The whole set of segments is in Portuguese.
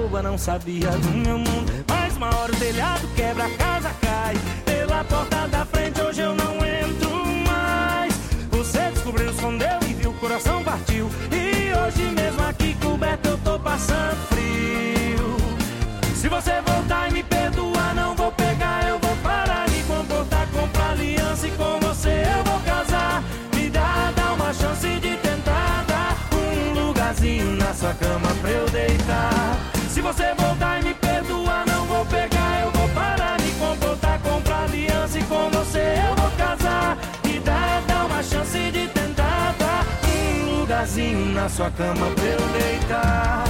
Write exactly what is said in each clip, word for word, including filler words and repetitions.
boba, não sabia do meu mundo. Mas uma hora o telhado quebra, a casa cai. Pela porta da frente hoje eu não entro mais. Você descobriu, escondeu e viu, o coração partiu. E hoje mesmo aqui coberto eu tô passando frio. Se você voltar e me perdoar, não vou pegar, eu vou parar, me comportar, comprar aliança e com você eu vou casar. Me dá, dá uma chance de tentar dar um lugarzinho na sua cama pra eu deitar. Se você voltar e me perdoar, não vou pegar, eu vou parar, me comportar, comprar aliança e com você eu vou casar. Me dá, dá uma chance de tentar dar um lugarzinho na sua cama pra eu deitar.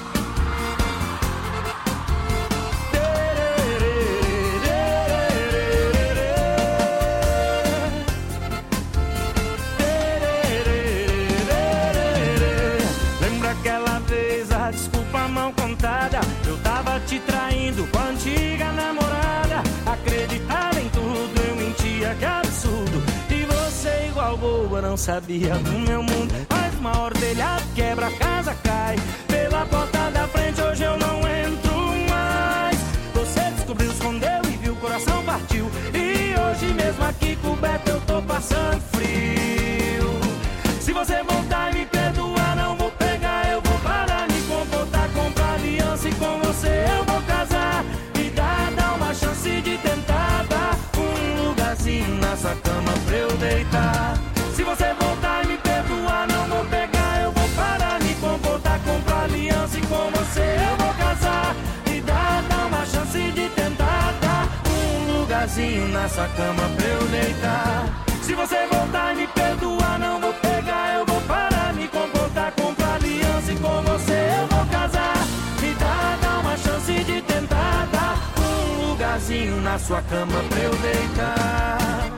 Desculpa mal contada, eu tava te traindo com a antiga namorada. Acreditava em tudo, eu mentia, que absurdo. E você igual boba, não sabia do meu mundo. Mas uma hora o telhado quebra, a casa cai. Pela porta da frente hoje eu não entro mais. Você descobriu, escondeu e viu, o coração partiu. E hoje mesmo aqui coberto eu tô passando frio. Se você voltar e me perdoar, não vou pegar, eu vou parar, me comportar, comprar aliança e com você eu vou casar. Me dá, dá uma chance de tentar dar um lugarzinho na sua cama pra eu deitar. Se você voltar e me perdoar, não vou pegar, eu vou parar, me comportar, comprar aliança e com você eu vou casar. Me dá, dá uma chance de tentar dar um lugarzinho na sua cama pra eu deitar. Se você voltar e me perdoar, não vou pegar, eu vou parar, me comportar, comprar aliança e com você eu vou casar. Me dá, dá uma chance de tentar dar um lugarzinho na sua cama pra eu deitar.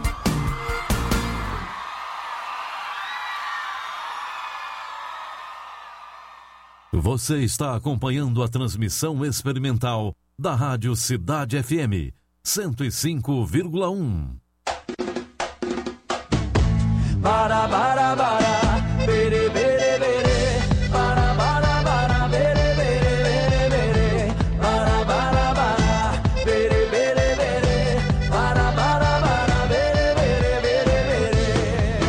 Você está acompanhando a transmissão experimental da Rádio Cidade F M cento e cinco vírgula um. Bara, bara, bara, bere, bere, bere, bara, bara, bara, bere, bere, bere, bere, bara, bara, bara, bere, bere, bere, bara, bara, bara, bere, bere, bere, bere.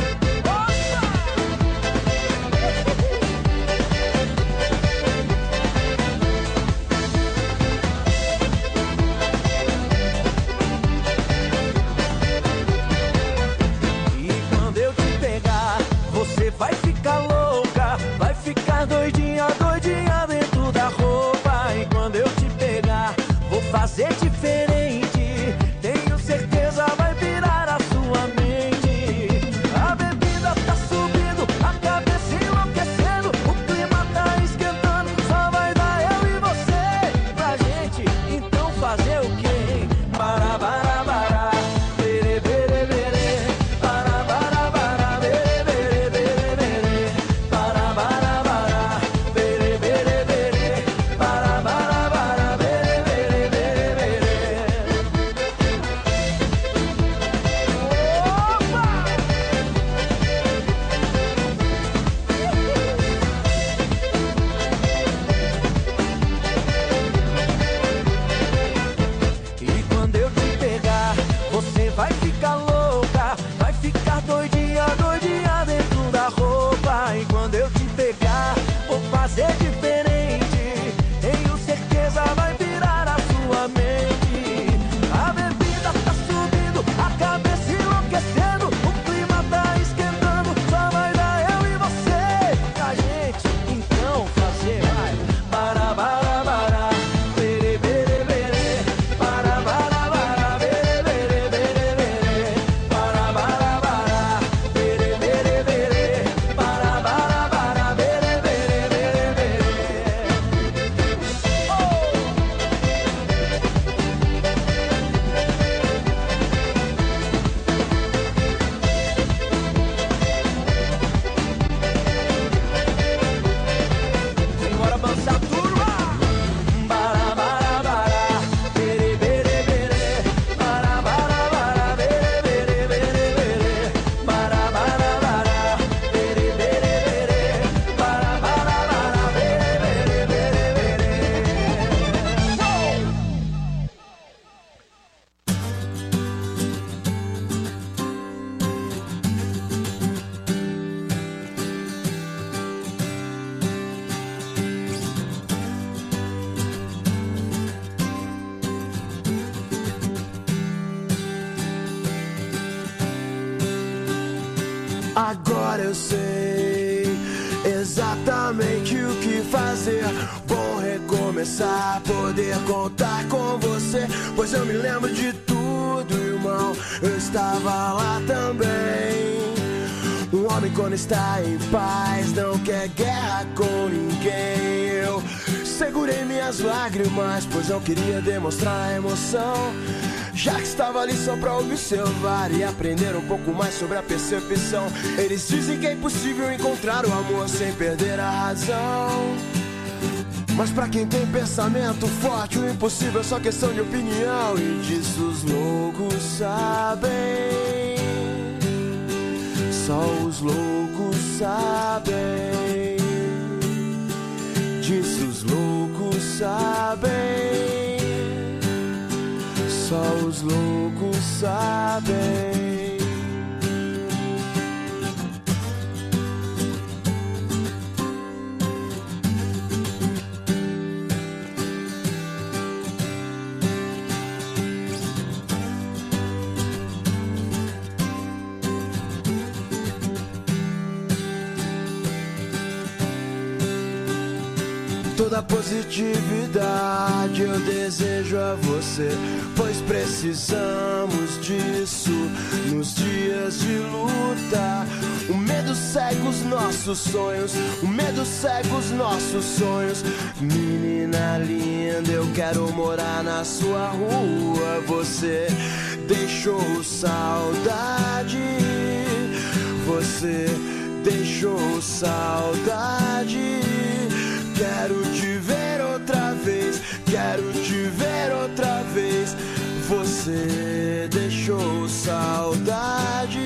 Vai ficar louca, vai ficar doidinha, doidinha dentro da roupa. E quando eu te pegar, vou fazer diferente. Tenho certeza vai virar a sua mente. A bebida tá subindo, a cabeça enlouquecendo, o clima tá esquentando, só vai dar eu e você pra gente. Então fazer o quê? Para, para, para, bere, bere, bere, para, para, para, bere, bere, bere. Para, para, para, bere, bere, bere, para, para, para, bere, bere, bere, bere. Opa! E quando eu te pegar, você vai ficar louca, vai ficar doidinha, doidinha dentro da roupa. E quando eu te pegar, vou fazer diferente. Tenho certeza vai virar a sua mente. A bebida tá subindo, a cabeça enlouquecendo, o clima tá esquentando, só vai dar eu e você pra gente. Então fazer vai. Para, para, para, bere, bere, bere, para, para, para, bere, bere, bere, bere, para, para, para, bere, bere, bere, para, para, para, bere, bere, bere, bere. eu sei exatamente o que fazer. Bom recomeçar, poder contar com você, pois eu me lembro de tudo, irmão, eu estava lá também. Um homem quando está em paz não quer guerra com ninguém. Eu segurei minhas lágrimas, pois não queria demonstrar emoção, já que estava ali só pra observar e aprender um pouco mais sobre a percepção. Eles dizem que é impossível encontrar o amor sem perder a razão, mas pra quem tem pensamento forte, o impossível é só questão de opinião. E disso os loucos sabem, só os loucos sabem. Disso os loucos sabem, só os loucos sabem. Toda positividade eu desejo a você, pois precisamos disso nos dias de luta. O medo cega os nossos sonhos, o medo cega os nossos sonhos. Menina linda, eu quero morar na sua rua. Você deixou saudade, você deixou saudade. Quero te ver outra vez, quero te ver outra vez. Você deixou saudade.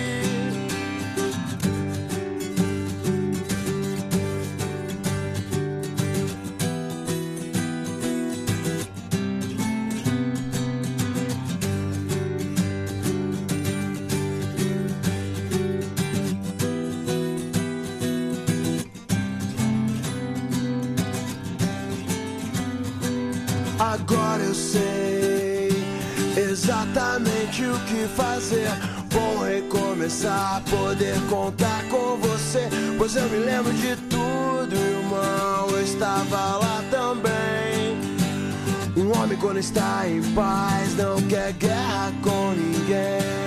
Agora eu sei exatamente o que fazer. Bom recomeçar, poder contar com você, pois eu me lembro de tudo, irmão, eu estava lá também. Um homem quando está em paz não quer guerra com ninguém.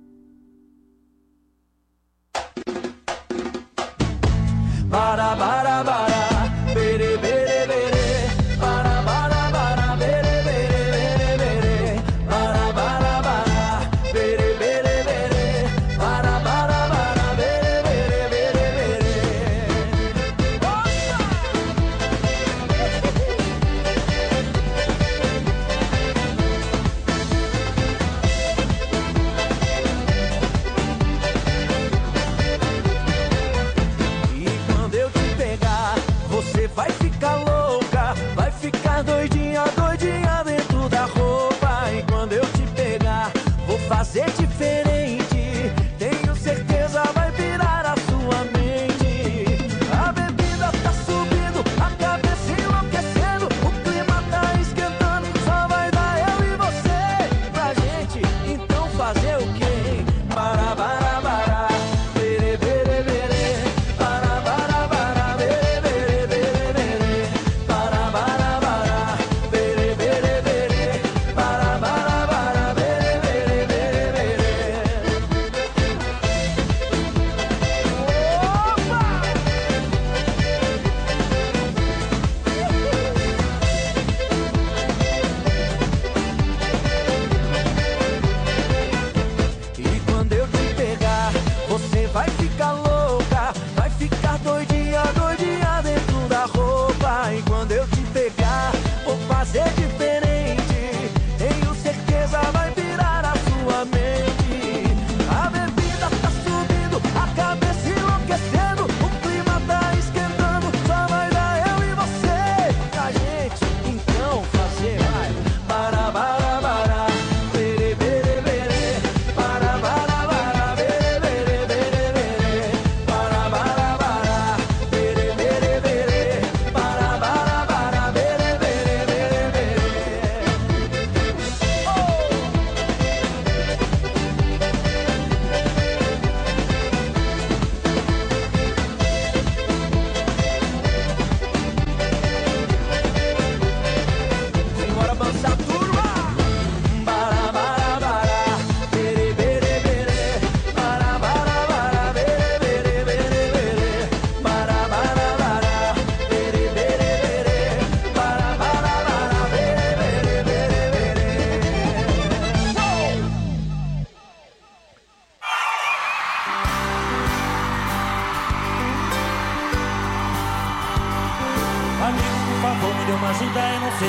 Para, para,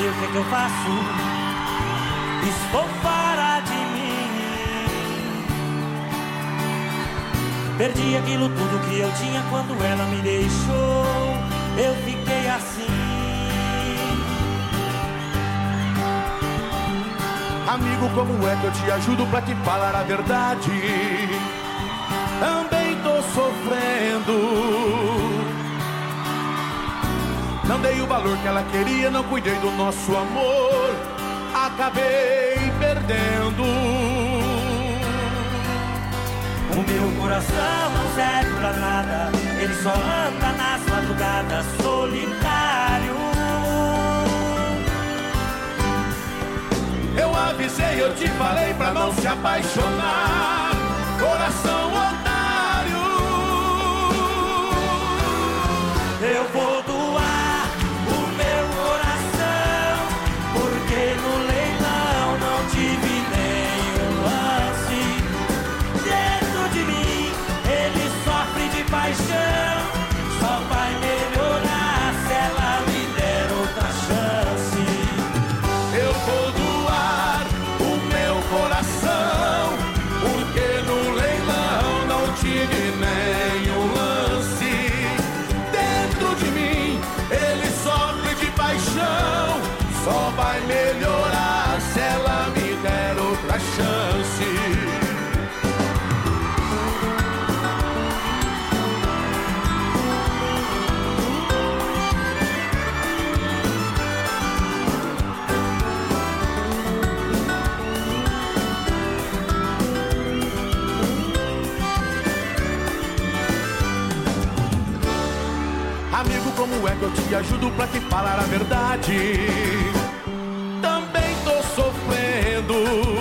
sei o que, que eu faço. Estou fora de mim. Perdi aquilo tudo que eu tinha quando ela me deixou. Eu fiquei assim. Amigo, como é que eu te ajudo pra te falar a verdade? Também tô sofrendo. Não dei o valor que ela queria, não cuidei do nosso amor. Acabei perdendo. O meu coração não serve pra nada. Ele só anda nas madrugadas solitário. Eu avisei, eu te falei pra não se apaixonar. Coração otário. Eu vou doar o meu coração, porque no leilão não tive nenhum lance. Dentro de mim ele sofre de paixão. Só vai melhorar se ela me der outra chance. Eu vou doar o meu coração, porque no leilão não tive nenhum lance. Dentro de mim ele sofre de paixão. Só vai melhorar se ela me der outra chance. Amigo, como é que eu te ajudo pra te falar a verdade? Também tô sofrendo.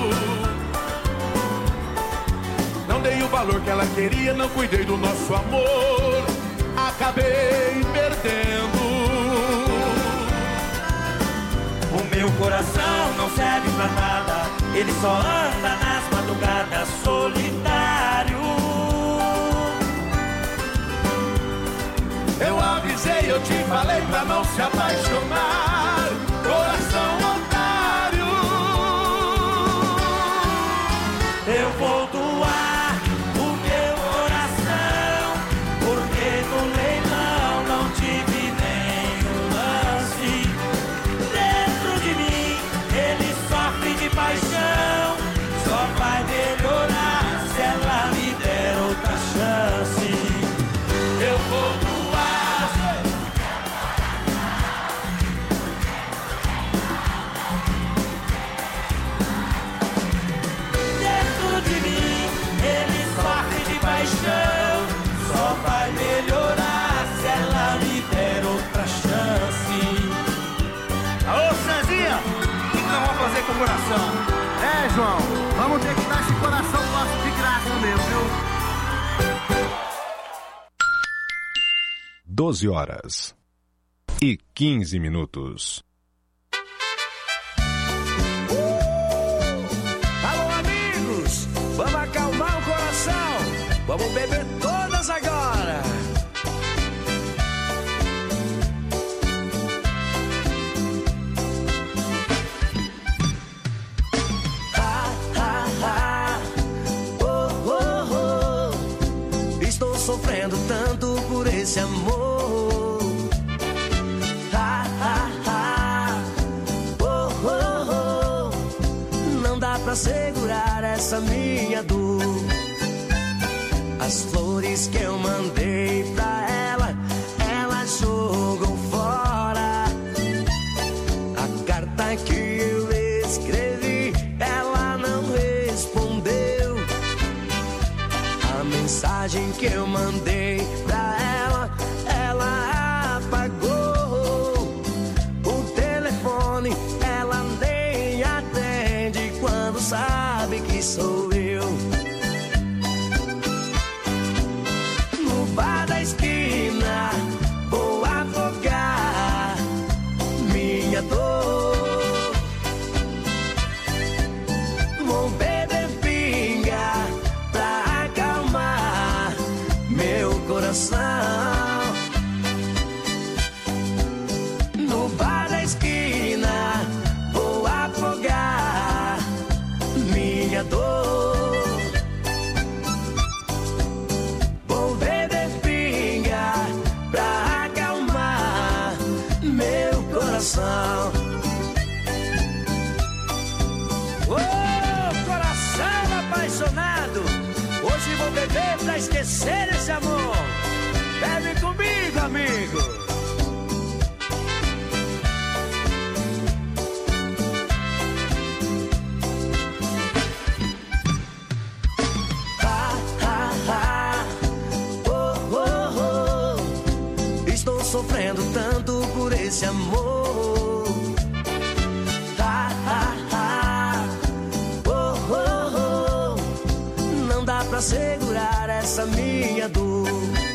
Não dei o valor que ela queria, não cuidei do nosso amor. Acabei perdendo. O meu coração não serve pra nada. Ele só anda nas madrugadas solitário. Eu avisei, eu te falei pra não se apaixonar. Coração otário. Eu vou doar o meu coração, porque no leilão não tive nenhum lance. Dentro de mim ele sofre de paixão. Só vai melhorar se ela me der outra chance. Eu vou doar. Só vai melhorar se ela me der outra chance. Alô, Cezinha, o que nós vamos fazer com o coração? É, João, vamos ter que dar esse coração nosso de graça mesmo, viu? doze horas e quinze minutos. Alô, amigos, vamos acalmar o coração. Vamos beber todas agora. Ha, ha, ha. Oh, oh, oh. Estou sofrendo tanto por esse amor. Ha, ha, ha. Oh, oh, oh. Não dá pra segurar essa minha dor. As flores que eu mandei pra ela, ela jogou fora. A carta que eu escrevi, ela não respondeu. A mensagem que eu mandei pra ela, ela apagou. O telefone, ela nem atende quando sabe que sou eu. Bar da esquina, vou afogar minha dor. Vou beber pinga pra acalmar meu coração. No bar da esquina, apaixonado. Hoje vou beber pra esquecer esse amor. Bebe comigo, amigo. Sofrendo tanto por esse amor. Ah, ah, ah. Oh, oh, oh. Não dá pra segurar essa minha dor.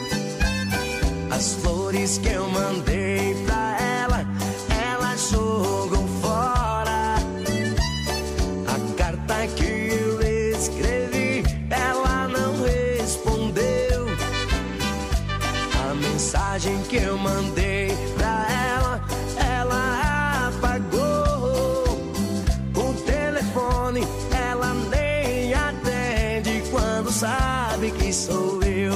As flores que eu mandei pra ela, ela jogou fora. A carta que eu escrevi, ela não respondeu. A mensagem que eu mandei pra ela, ela apagou. O telefone ela nem atende quando sabe que sou eu.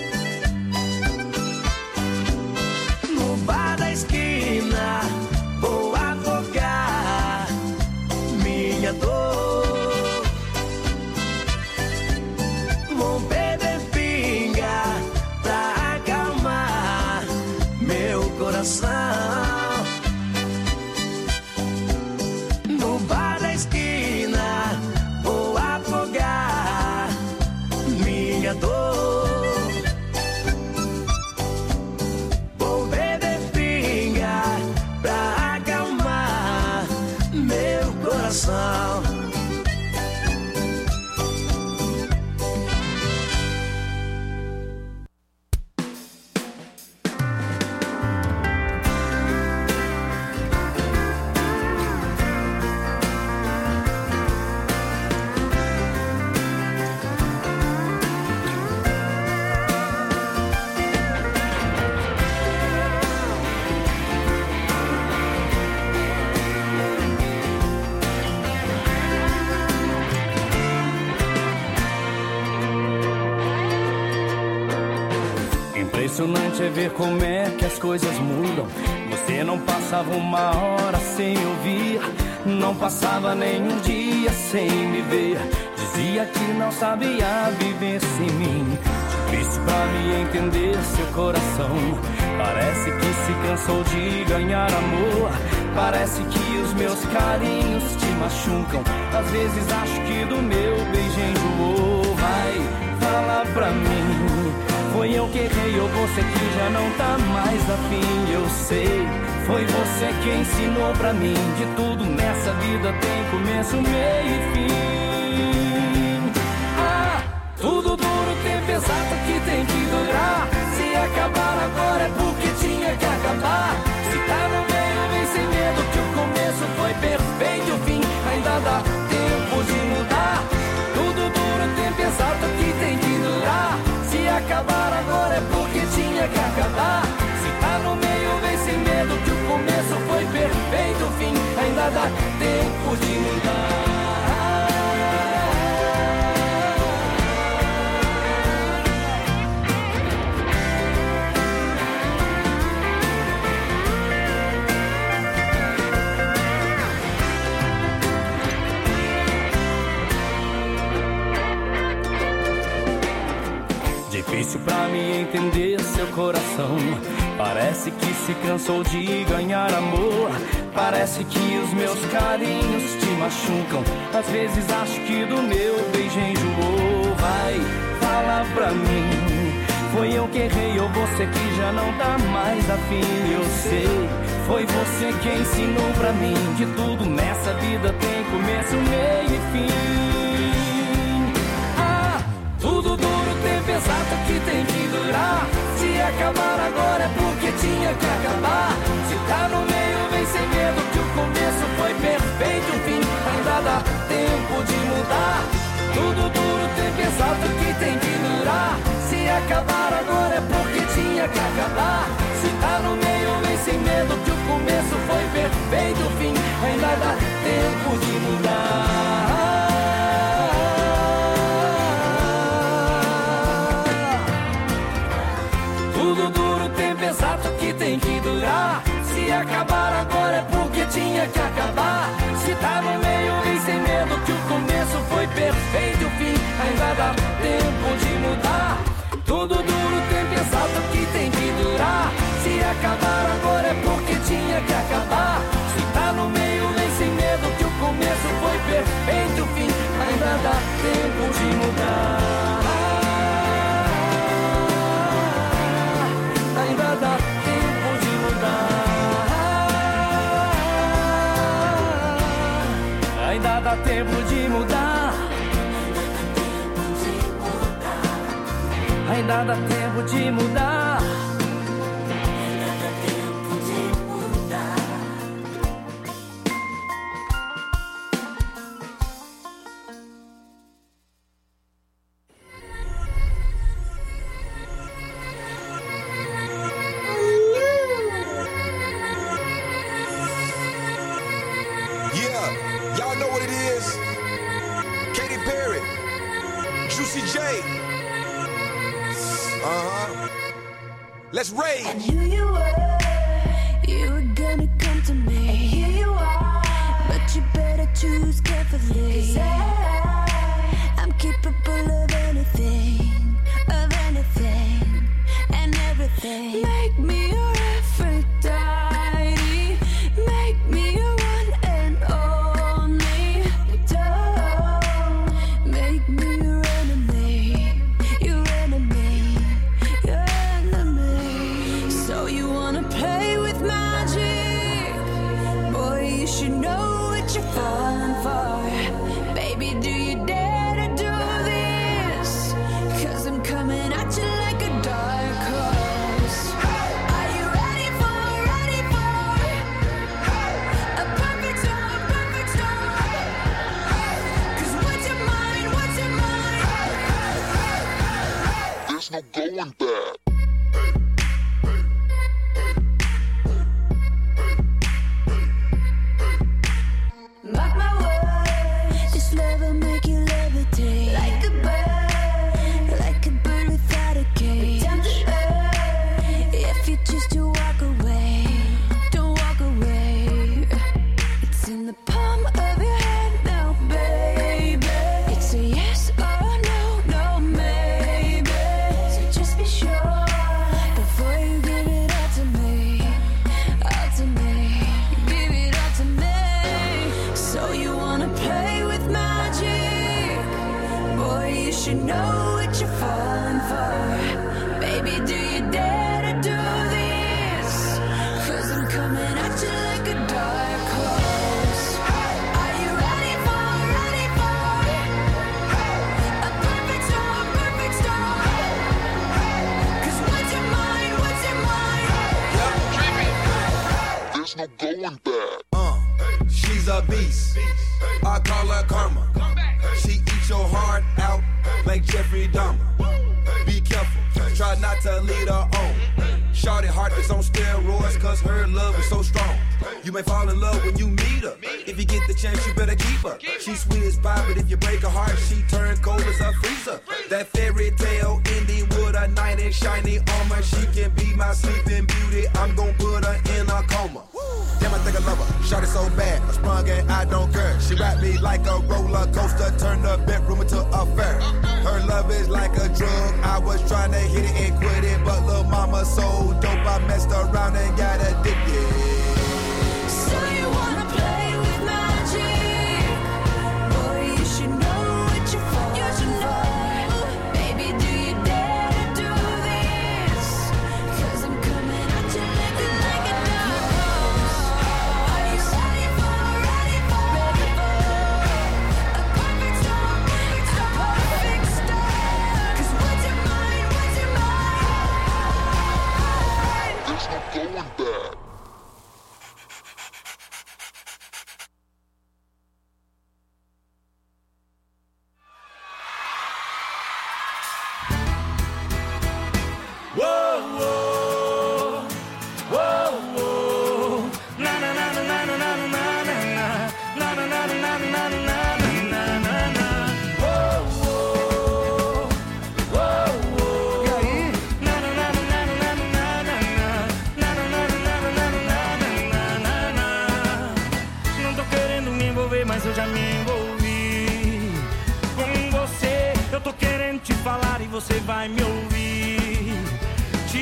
No bar da esquina vou afogar minha dor. Vou beber pinga pra acalmar meu coração. No bar da esquina vou afogar minha dor. Vou beber pinga pra acalmar meu coração. Impressionante é ver como é que as coisas mudam. Você não passava uma hora sem me ouvir, não passava nenhum dia sem me ver. Dizia que não sabia viver sem mim. Difícil pra me entender seu coração. Parece que se cansou de ganhar amor. Parece que os meus carinhos te machucam. Às vezes acho que do meu beijo enjoou. Vai, fala pra mim, foi eu que errei ou você que já não tá mais afim? Eu sei, foi você que ensinou pra mim que tudo nessa vida tem começo, meio e fim. Ah, tudo duro tem pesado que tem que durar. Se acabar agora é porque tinha que acabar. Se tá no meio vem sem medo que o começo foi perfeito e o fim ainda dá tempo de mudar. Tudo duro tem pesado que tem que durar. Se acabar agora é porque tinha que acabar. Se tá no meio vem sem medo que o começo foi perfeito, o fim ainda dá tempo de mudar. Difícil pra me entender seu coração. Parece que se cansou de ganhar amor. Parece que os meus carinhos te machucam. Às vezes acho que do meu beijo enjoou. Vai, fala pra mim, foi eu que errei ou você que já não tá mais afim? Eu sei, foi você que ensinou pra mim que tudo nessa vida tem começo, meio e fim. Ah, tudo duro tem pesado que tem que durar. Se acabar agora é porque tinha que acabar. Se tá no meio vem sem medo que o começo foi perfeito, o fim ainda dá tempo de mudar. Tudo duro tem pesado que tem que durar. Se acabar agora é porque tinha que acabar. Se tá no meio vem sem medo que o começo foi perfeito, o fim ainda dá tempo de mudar. Tudo duro tem pesado que tem que durar. Se acabar agora é porque tinha que acabar. Se tá no meio vem sem medo que o começo foi perfeito, o fim ainda dá tempo de mudar. Ainda dá tempo de mudar. Yeah, y'all know what it is. Katy Perry, Juicy J. Uh-huh. Let's rage. I knew you were, you were gonna come to me. And here you are, but you better choose carefully. 'Cause I, I'm capable of anything, of anything, and everything. Make me your Aphrodite, make me your one and only. Don't make me your enemy, your enemy, your enemy. So you wanna play with magic? Boy, you should know what you're falling for. Baby, do you dare to do this? 'Cause I'm coming at you like a dark horse. Are you ready for, ready for a perfect storm, perfect storm? 'Cause what's your mind, what's your mind? There's no going back. Mark my words, this love will make you levitate like a bird, like a bird without a cage. Down to earth, if you choose to walk away, don't walk away. It's in the palm of your hand now, baby. It's a yes or no, no maybe. So just be sure before you give it all to me, all to me, give it all to me. So you wanna play with magic? Boy, you should know what you're falling for. Baby, do you dare to do this? 'Cause I'm coming at you like a dark horse. Are you ready for, ready for a perfect storm, perfect storm? 'Cause what's your mind, what's your mind? There's no going back. Uh, she's a beast. I call her karma. She eats your heart out like Jeffrey Dahmer. Be careful, try not to lead her on. Shorty heart is on steroids, 'cause her love is so strong. You may fall in love when you meet her. If you get the chance, you better keep her. She's sweet as pie, but if you break her heart, she turns cold as a freezer. That fairy tale ending with a knight in shiny armor. She can be my sleeping beauty. I'm gon' put her in a coma. Damn, I think I love her. Shot it so bad, I sprung and I don't care. She wrapped me like a roller coaster, turned the bedroom into a fair. Her love is like a drug. I was trying to hit it and quit it, but lil' mama so dope, I messed around and got addicted. So you wanna play with magic? Boy, you should know what you're falling for. Baby, do you dare to do this? 'Cause I'm coming at you like a, like a dark horse. Are you ready for, ready for, ready for a perfect storm, perfect storm, perfect storm? 'Cause what's your mind, what's your mind? There's no going back. Whoa, whoa, whoa, whoa. Na na na na na na na na na na na na na na na na na na. Whoa, whoa, whoa, whoa. E aí? Na na na na na na na na na na na na na na na. Não tô querendo me envolver, mas eu já me envolvi com você. Eu tô querendo te falar e você vai me ouvir. Te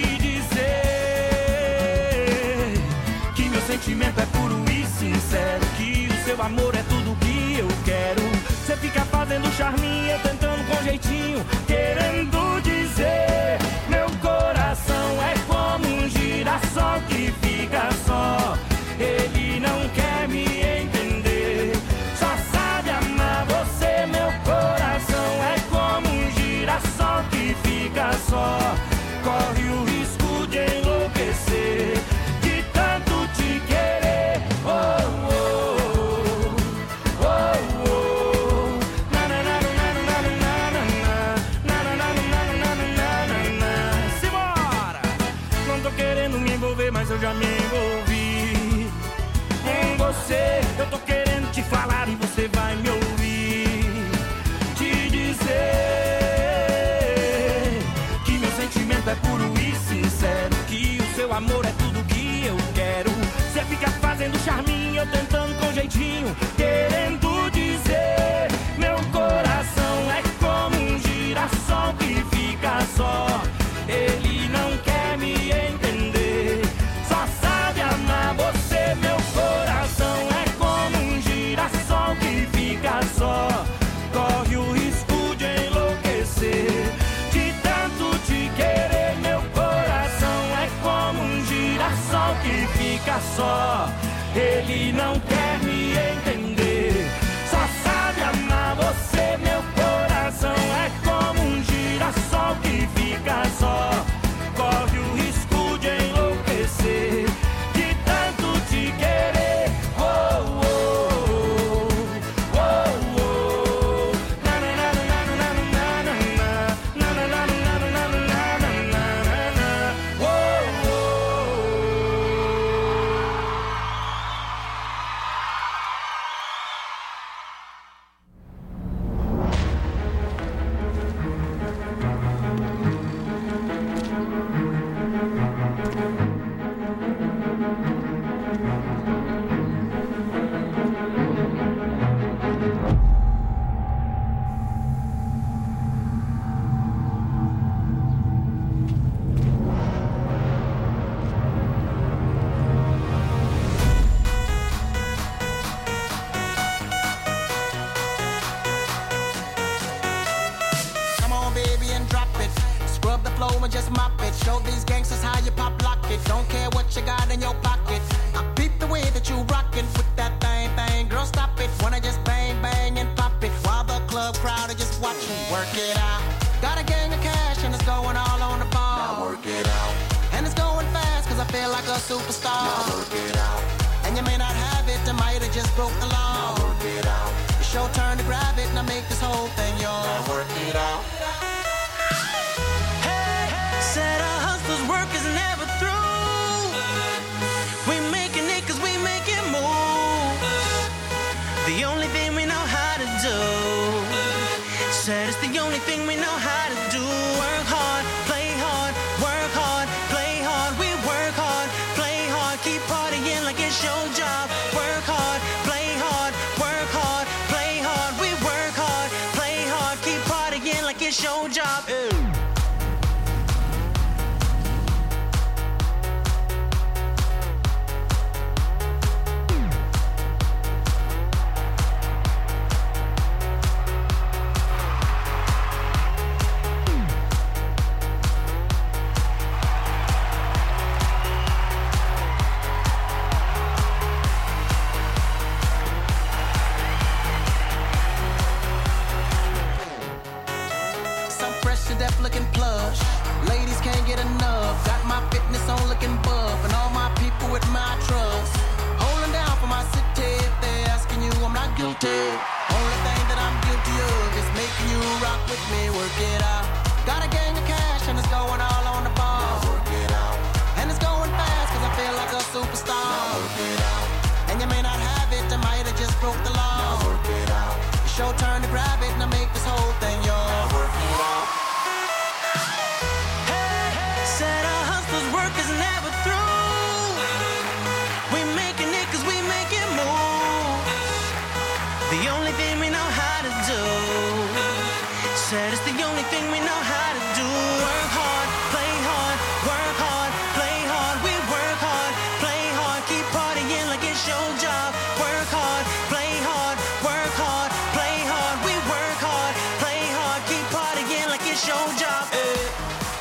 dizer que meu sentimento é puro e sincero, que o seu amor é tudo que eu quero. Você fica fazendo charminho, eu tentando com jeitinho, querendo dizer: meu coração é como um girassol que fica só. Ele não quer me entender, só sabe amar você. Meu coração é como um girassol que fica só. and just mop it. Show these gangsters how you pop lock it. Don't care what you got in your pocket. I peep the way that you rockin' with that thing, thing. Girl, stop it. Wanna just bang, bang and pop it. While the club crowd are just watching. Work it out. Got a gang of cash and it's going all on the ball. Now work it out. And it's going fast cause I feel like a superstar. Now work it out. And you may not have it, I might have just broke the law. Now work it out. It's your turn to grab it and I make this whole thing yours. Now work it out. Hey, said a hustler's work is never through. We making it cause we make it move. The only thing we know how to do. Said it's the only thing we know how to do. Work hard, play hard, work hard, play hard. We work hard, play hard, keep partying like it's your job. Work hard, play hard, work hard, play hard. We work hard, play hard, keep partying like it's your job. Ew. Deaf looking plush. Ladies can't get enough. Got my fitness on looking buff. And all my people with my trust. Holding down for my city. If they're asking you, I'm not guilty. Only thing that I'm guilty of is making you rock with me. Work it out. Got a gang of cash and it's going all on the ball. Now work it out. And it's going fast cause I feel like a superstar. Now work it out. And you may not have it, I might have just broke the law. Now work it out. It's your turn to grab it and I make this whole thing yours. Now work it out. Said a hustler's work is never through. We making it cause we make it move. The only thing we know how to do. Said it's the only thing we know how to do. Work hard, play hard, work hard, play hard. We work hard, play hard, keep partying like it's your job. Work hard, play hard, work hard, play hard. We work hard, play hard, keep partying like it's your job. Eh.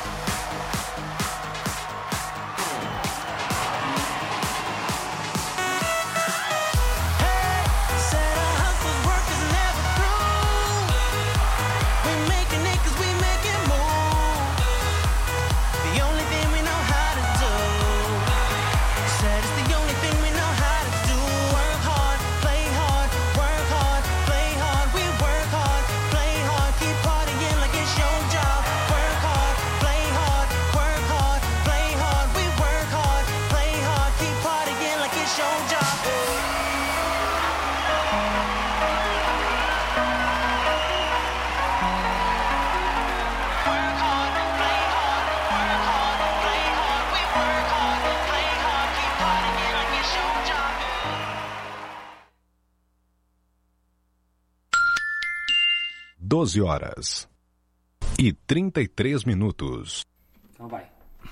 doze horas e trinta e três minutos. Então vai.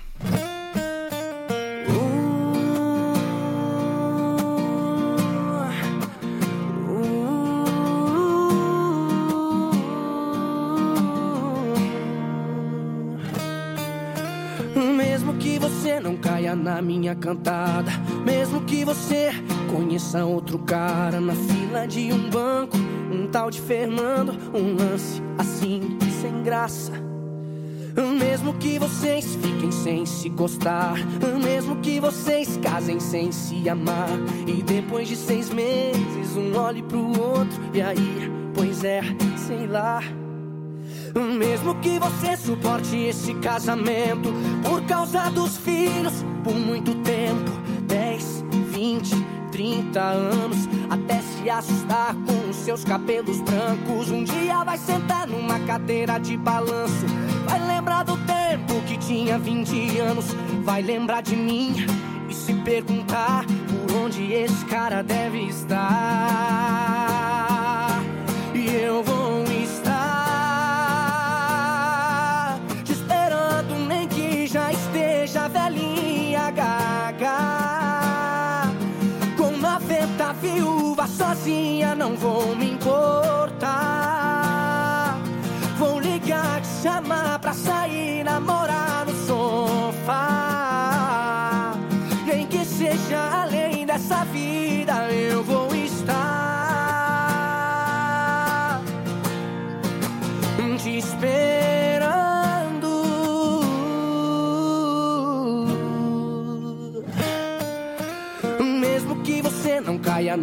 Mesmo que você não caia na minha cantada, mesmo que você conheça outro cara na fila de um banco, um tal de Fernando, um lance assim, sem graça. Mesmo que vocês fiquem sem se gostar, mesmo que vocês casem sem se amar, e depois de seis meses um olhe pro outro, e aí, pois é, sei lá. Mesmo que você suporte esse casamento por causa dos filhos por muito tempo, dez, vinte, trinta anos, até se assustar com os seus cabelos brancos. Um dia vai sentar numa cadeira de balanço, vai lembrar do tempo que tinha vinte anos, vai lembrar de mim e se perguntar por onde esse cara deve estar. E eu vou estar te esperando, nem que já esteja velhinha gaga. Com noventa viúva sozinha não vou me importar. Vou ligar, te chamar pra sair, namorar no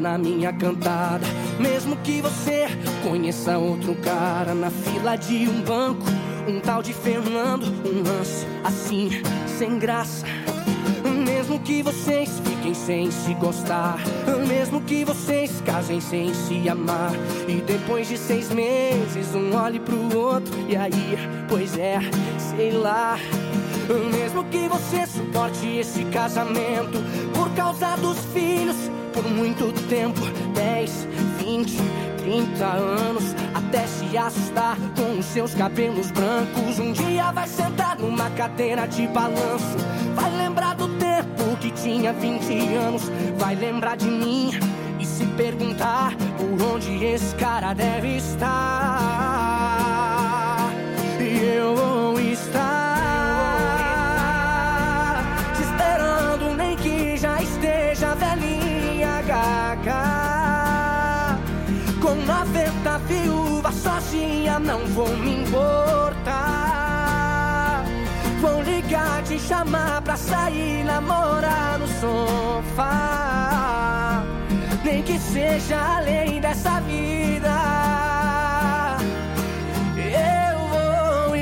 na minha cantada. Mesmo que você conheça outro cara na fila de um banco, um tal de Fernando, um lance assim, sem graça. Mesmo que vocês fiquem sem se gostar, mesmo que vocês casem sem se amar, e depois de seis meses um olhe pro outro, e aí, pois é, sei lá. Mesmo que você suporte esse casamento por causa dos filhos por muito tempo, dez, vinte, trinta anos, até se assustar com os seus cabelos brancos. Um dia vai sentar numa cadeira de balanço, vai lembrar do tempo que tinha vinte anos, vai lembrar de mim e se perguntar por onde esse cara deve estar. E eu vou estar te esperando, nem que já esteja velhinha, gaga. Com noventa viúvas sozinha não vou me importar. Vou ligar, te chamar pra sair, namorar no sofá, nem que seja além dessa vida. Eu vou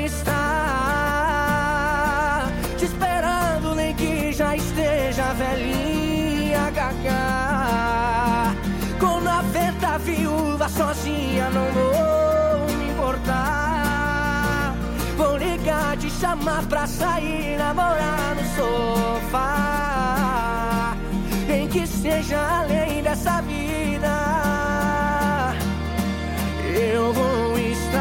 estar te esperando, nem que já esteja velhinha, gaga. Com noventa viúvas sozinha não vou me importar. Vou ligar, te chamar pra sair, namorar no sofá, nem que seja além dessa vida. Eu vou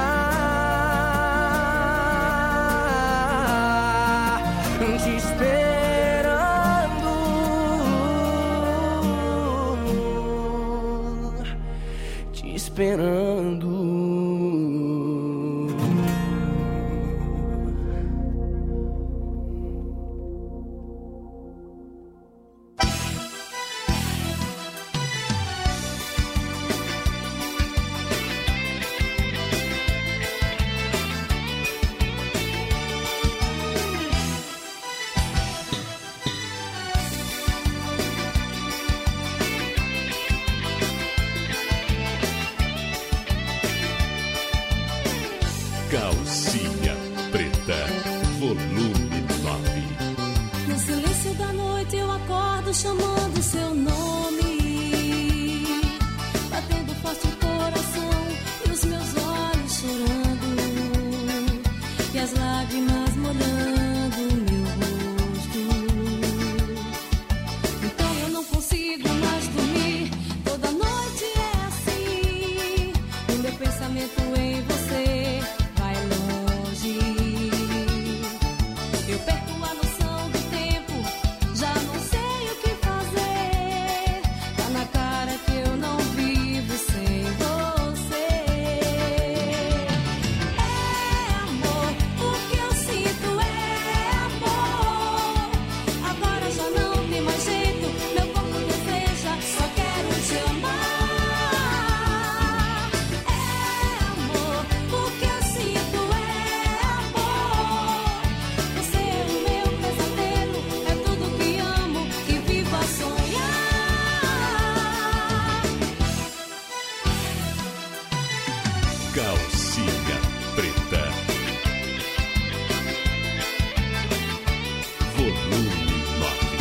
estar te esperando, te esperando. Calcinha Preta, volume nove. No silêncio da noite eu acordo chamando seu nome, batendo forte o coração e os meus olhos chorando, e as lágrimas molhando o meu rosto. Então eu não consigo mais dormir, toda noite é assim, o meu pensamento em você vai longe. Eu perco a noção do tempo, já não sei o que fazer. Tá na cara que eu não vivo sem você. É amor, o que eu sinto é amor. Agora já não tem mais jeito, meu corpo deseja, só quero te amar. É amor, o que eu sinto é amor. Você é o meu pesadelo, é tudo que amo, que vivo a sonhar. Calcinha Preta, volume nove.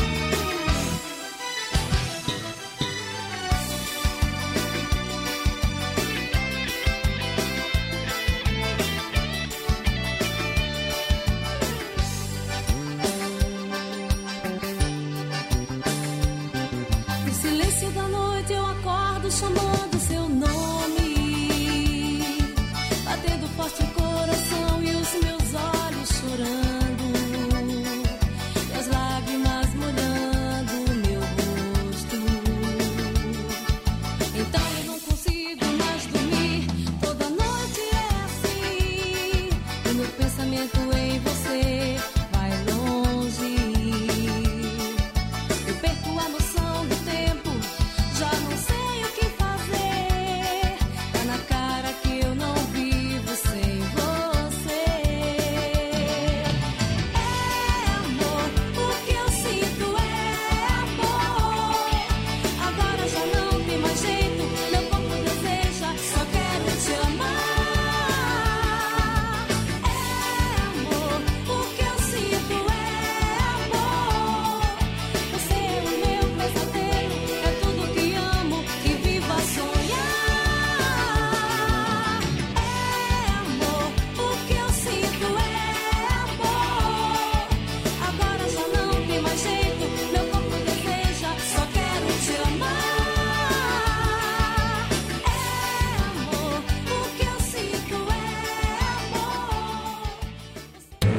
No silêncio da noite eu acordo chamando seu nome, batendo forte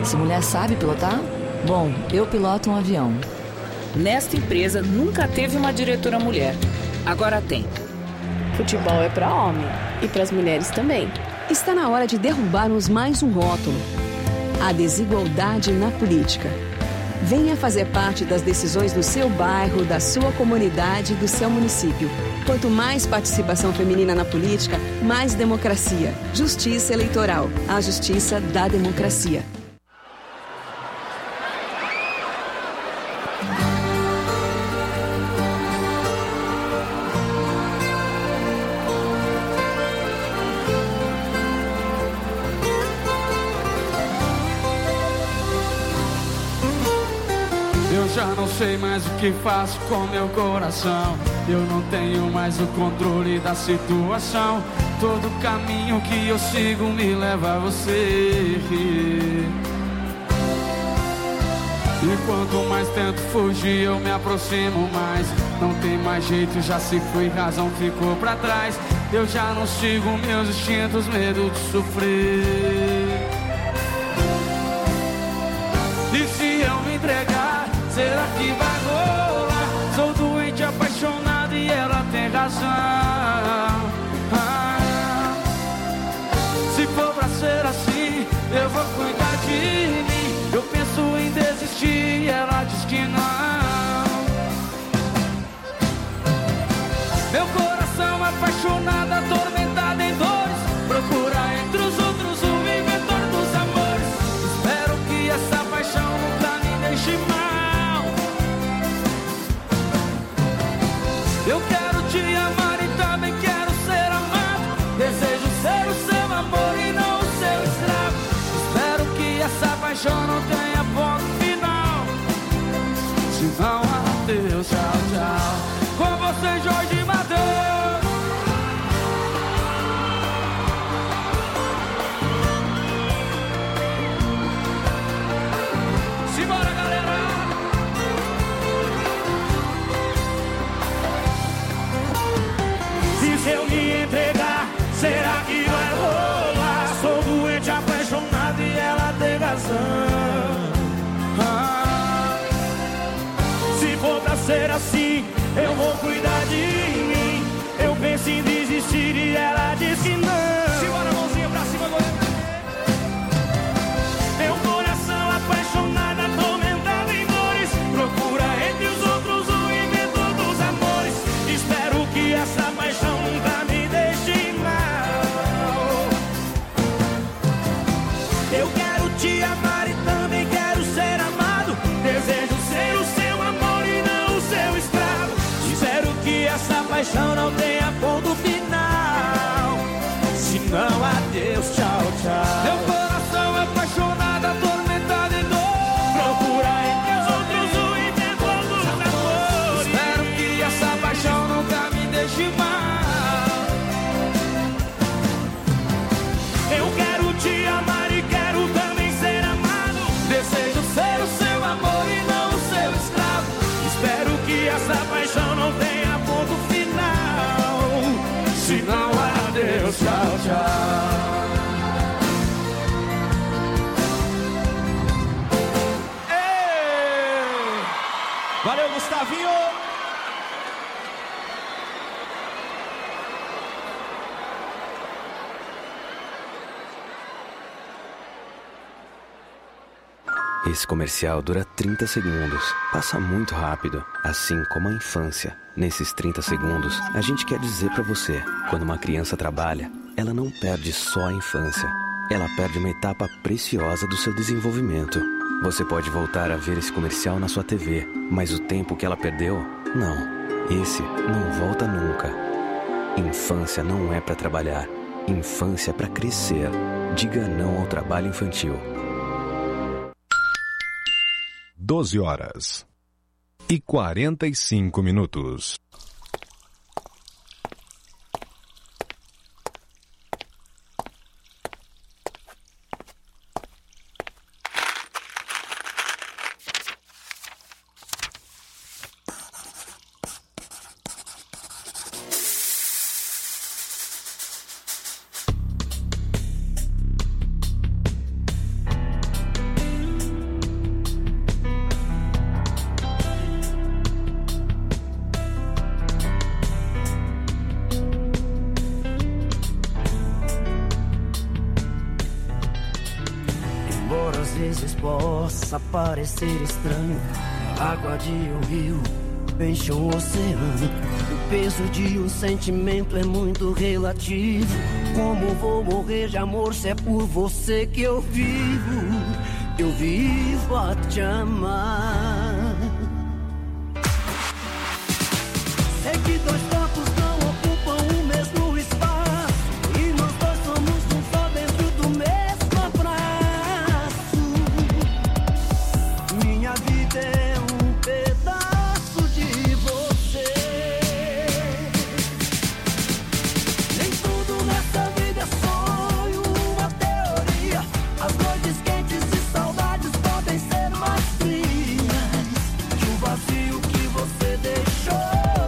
Essa mulher sabe pilotar? Bom, eu piloto um avião. Nesta empresa nunca teve uma diretora mulher. Agora tem. Futebol é para homem e para as mulheres também. Está na hora de derrubarmos mais um rótulo: a desigualdade na política. Venha fazer parte das decisões do seu bairro, da sua comunidade, do seu município. Quanto mais participação feminina na política, mais democracia. Justiça eleitoral. A justiça da democracia. Já não sei mais o que faço com meu coração. Eu não tenho mais o controle da situação. Todo caminho que eu sigo me leva a você. E quanto mais tento fugir, eu me aproximo mais. Não tem mais jeito, já se foi, razão ficou pra trás. Eu já não sigo meus instintos, medo de sofrer. E se eu me entregar, será que vai rolar? Sou doente, apaixonado e ela tem razão. Ah, se for pra ser assim, eu vou cuidar de mim. Eu penso em desistir e ela diz que não. Meu coração apaixonado, atormentado em dores, procura entre os outros o inventor dos amores. Espero que essa paixão nunca me deixe mal. Eu quero te amar e também quero ser amado. Desejo ser o seu amor e não o seu escravo. Espero que essa paixão não tenha ponto final. Se não, adeus, tchau, tchau. Com você, Jorge Mateus. Simbora, galera. Se eu me entregar, será que vai rolar? Sou doente, apaixonado e ela tem razão. Ah, se for pra ser assim, eu vou cuidar de mim. Eu penso em desistir e ela diz que não. Simbora, mãozinha pra cima, goleiro. Meu coração apaixonado, atormentado em dores, procura entre os outros o inventor dos amores. Espero que essa paixão nunca me deixe mal. Eu quero te amar e também quero ser amado. Desejo ser o seu amor e não o seu escravo. Espero que essa paixão não tenha ponto final. Se não, adeus, tchau, tchau. Meu coração é apaixonado, atormentado em dor, procura entre os outros o inventor dos amores. Espero que essa paixão nunca me deixe mal. Eu quero te amar e quero também ser amado. Desejo ser o seu amor e não o seu escravo. Espero que essa paixão não tenha ponto final. Se não, adeus, tchau, tchau. Ei! Valeu, Gustavinho! Esse comercial dura trinta segundos. Passa muito rápido, assim como a infância. Nesses trinta segundos, a gente quer dizer pra você: quando uma criança trabalha, ela não perde só a infância. Ela perde uma etapa preciosa do seu desenvolvimento. Você pode voltar a ver esse comercial na sua T V, mas o tempo que ela perdeu, não. Esse não volta nunca. Infância não é pra trabalhar. Infância é pra crescer. Diga não ao trabalho infantil. doze horas e quarenta e cinco minutos. às vezes possa parecer estranho. Água de um rio enche um oceano. O peso de um sentimento é muito relativo. Como vou morrer de amor se é por você que eu vivo? Eu vivo a te amar. Sei que dois corpos não ocupam o mesmo espaço, e nós dois somos um só dentro do mesmo abraço. Minha vida é um pedaço de você. Nem tudo nessa vida é sonho, uma teoria. As noites quentes e saudades podem ser mais frias que o vazio que você deixou.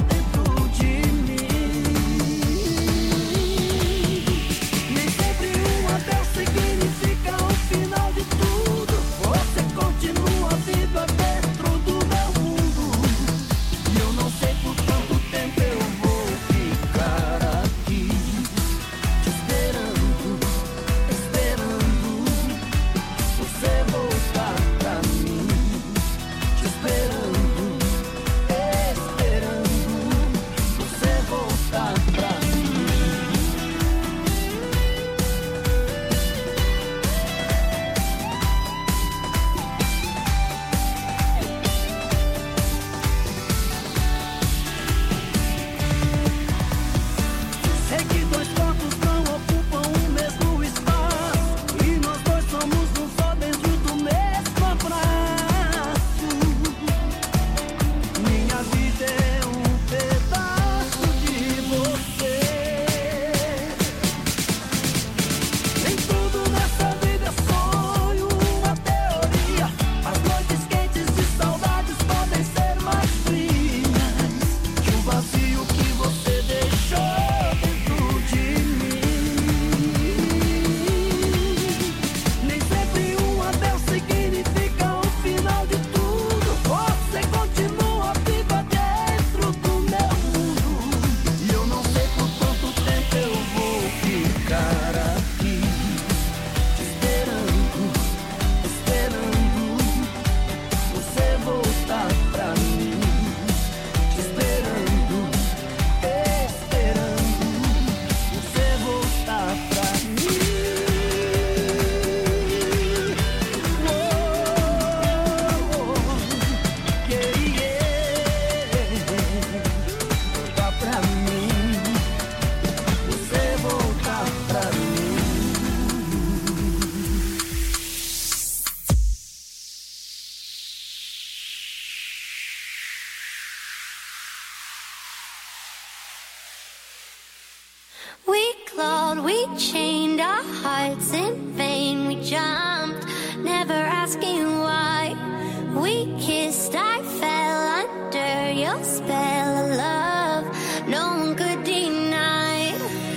We clawed, we chained our hearts in vain. We jumped, never asking why. We kissed, I fell under your spell of love. No one could deny.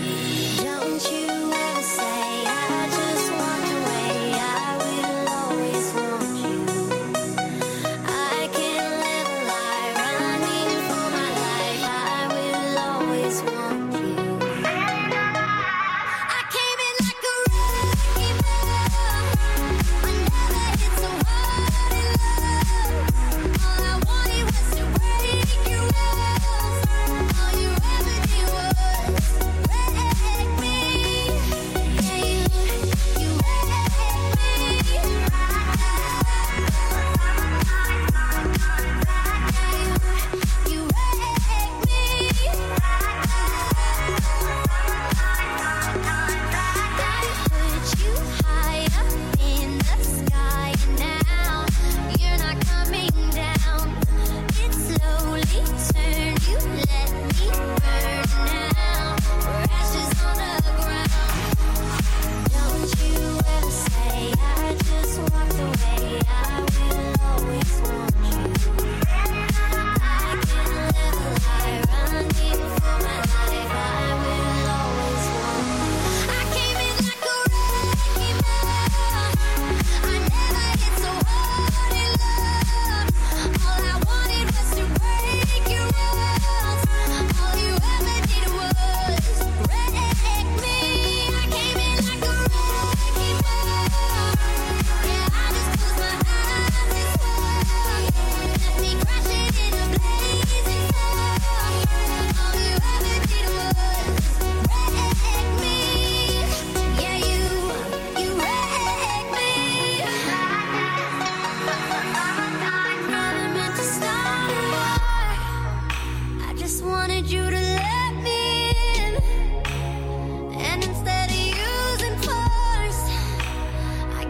Don't you ever say I just walked away. I will always want you. I can't live a lie running for my life. I will always want you. I came in like a wreck.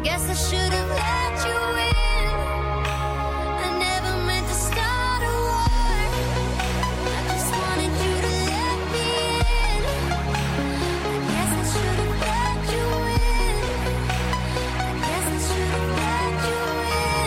guess I should have let you in. I never meant to start a war. I just wanted you to let me in. I guess I should have let you in. I guess I should have let you in.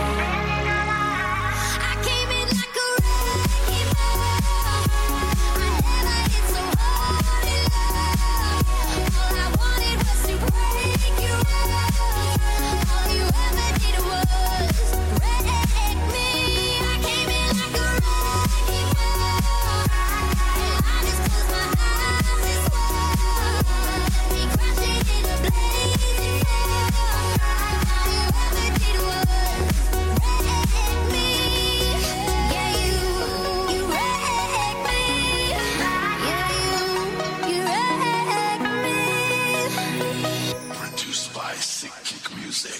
I came in like a wrecking ball. I never hit so hard in love. All I wanted was to break you up. All you ever did was wreck me. I came in like a wrecking ball. I just closed my eyes and swore we crashing in a blazing fall. All you ever did was wreck me. Yeah, you, you wrecked me. Yeah, you, you wrecked me. Produced by Sick Kick Music.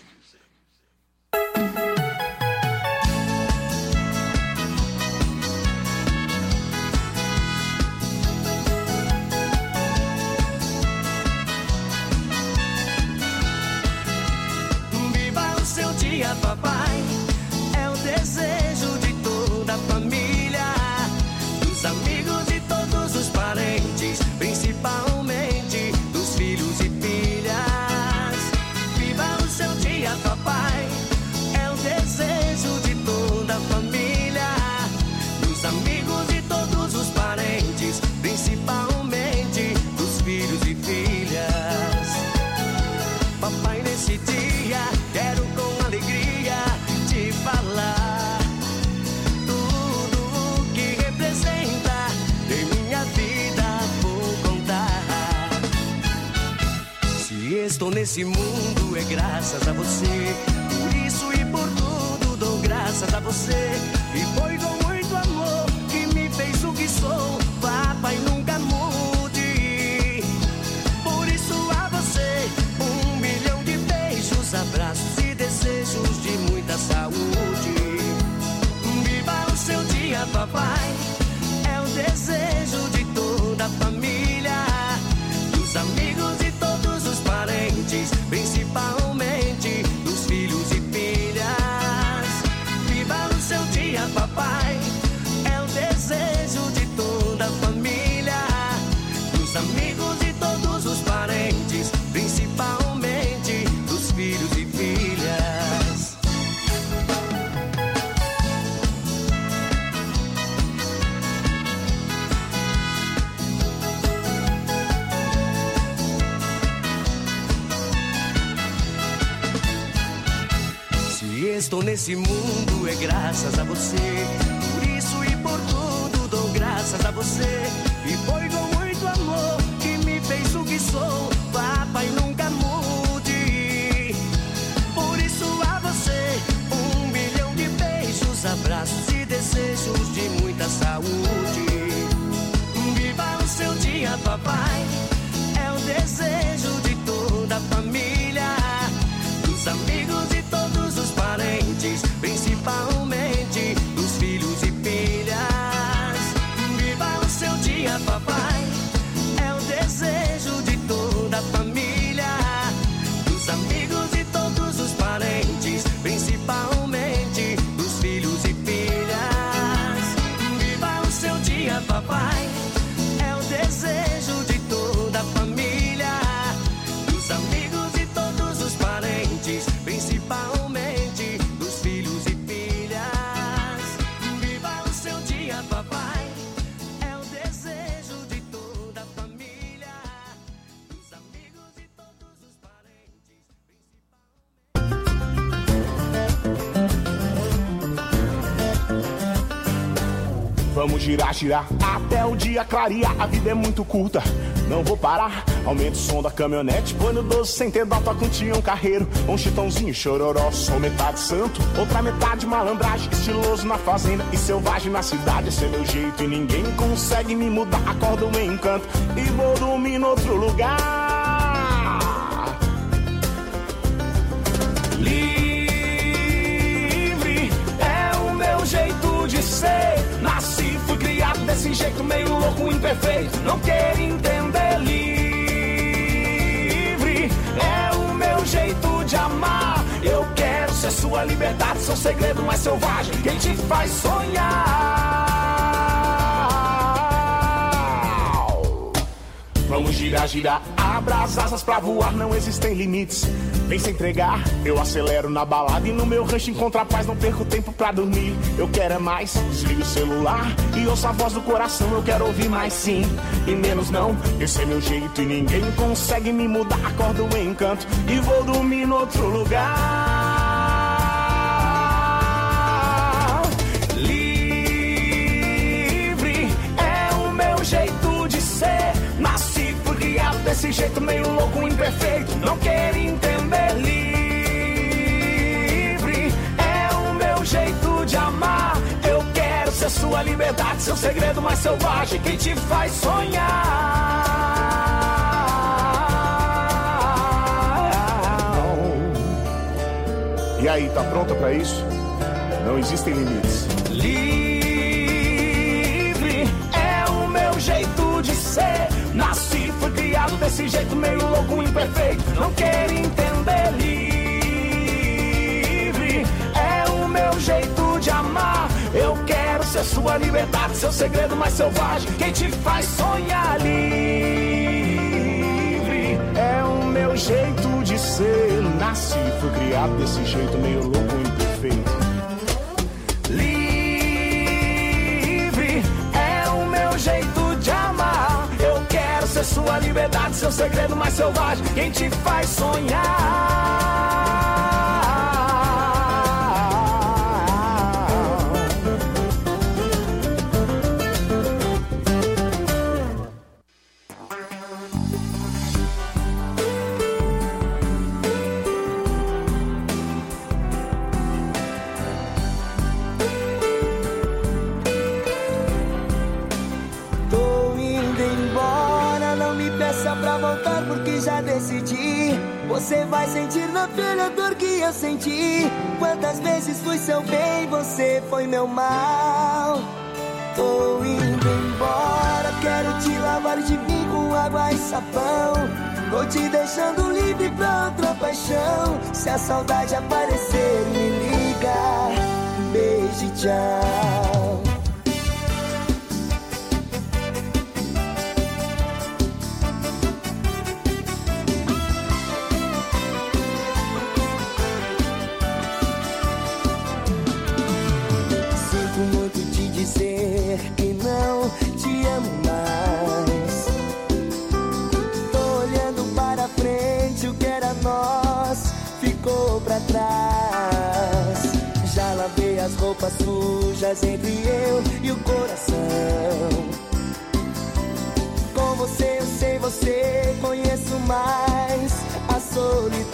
Viva o seu dia, papai. É o desejo de toda a família, dos amigos e todos os parentes, principalmente dos filhos e filhas. Viva o seu dia, papai. É o desejo de toda a família, dos amigos e todos os parentes, principalmente dos filhos e filhas. Papai, nesse dia, quero com alegria te falar tudo o que representa em minha vida, vou contar. Se estou nesse mundo é graças a você, por isso e por tudo dou graças a você. E foi com muito amor que me fez o que sou, papai, nunca mude. Por isso a você, um milhão de beijos, abraços e desejos de muita saúde. Viva o seu dia, papai. É o desejo de toda a família, dos amigos e todos os parentes, principalmente dos filhos e filhas. Viva o seu dia, papai. É o desejo de toda a família, dos amigos e todos os parentes, principalmente dos filhos e filhas. Se estou nesse mundo é graças a você, por isso e por tudo dou graças a você. E foi com muito amor que me fez o que sou, papai, nunca mude. Por isso a você, um milhão de beijos, abraços e desejos de muita saúde. Viva o seu dia, papai. É o desejo de toda a família, dos amigos e todos os parentes, principalmente dos filhos e filhas. Viva o seu dia, papai. É o desejo de toda a família, dos amigos e todos os parentes, principalmente dos filhos e filhas. Viva o seu dia, papai. É o desejo de toda a família, dos amigos e todos os parentes, principalmente dos filhos e filhas. Viva o seu dia, papai. É o desejo de toda a família, dos amigos e todos os parentes, Vamos girar, girar até o dia clarear. A vida é muito curta, não vou parar. Aumenta o som da caminhonete, põe no doze sem ter dó, toca um Tião Carreiro, um Chitãozinho, Chororó. Sou metade santo, outra metade malandragem, estiloso na fazenda e selvagem na cidade. Esse é meu jeito e ninguém consegue me mudar. Acordo em encanto e vou dormir em outro lugar. Livre é o meu jeito de ser. Nasci, fui criado desse jeito meio louco, imperfeito. Não quero entender. Livre é o meu jeito sua liberdade, seu segredo mais selvagem, quem te faz sonhar. Vamos girar, girar, abra as asas pra voar, não existem limites. Vem se entregar, eu acelero na balada e no meu rancho encontro a paz, não perco tempo pra dormir. Eu quero é mais, desliga o celular e ouça a voz do coração, eu quero ouvir mais sim e menos não. Esse é meu jeito e ninguém consegue me mudar. Acordo o encanto e vou dormir no outro lugar. Livre é o meu jeito de ser. Nasci, fui criado desse jeito meio louco, imperfeito, não quero entender. Livre é o meu jeito de amar. Eu quero ser sua liberdade, seu segredo mais selvagem, quem te faz sonhar. E aí, tá pronta pra isso? Não existem limites. Livre é o meu jeito de ser. Nasci, fui criado desse jeito meio louco, imperfeito, não quero entender. Livre é o meu jeito de amar. Eu quero ser sua liberdade, seu segredo mais selvagem, quem te faz sonhar. Livre é o meu jeito de ser. Nasci, fui criado desse jeito meio louco, imperfeito. Livre é o meu jeito de amar. Eu quero ser sua liberdade, seu segredo mais selvagem, quem te faz sonhar. Pra voltar porque já decidi. Você vai sentir na pele a dor que eu senti. Quantas vezes fui seu bem, você foi meu mal. Tô indo embora, quero te lavar de mim com água e sabão. Tô te deixando livre pra outra paixão. Se a saudade aparecer, me liga. Beijo e tchau. Que não te amo mais. Tô olhando para frente, o que era nós ficou pra trás. Já lavei as roupas sujas entre eu e o coração. Com você eu sei, você conheço mais a solidão.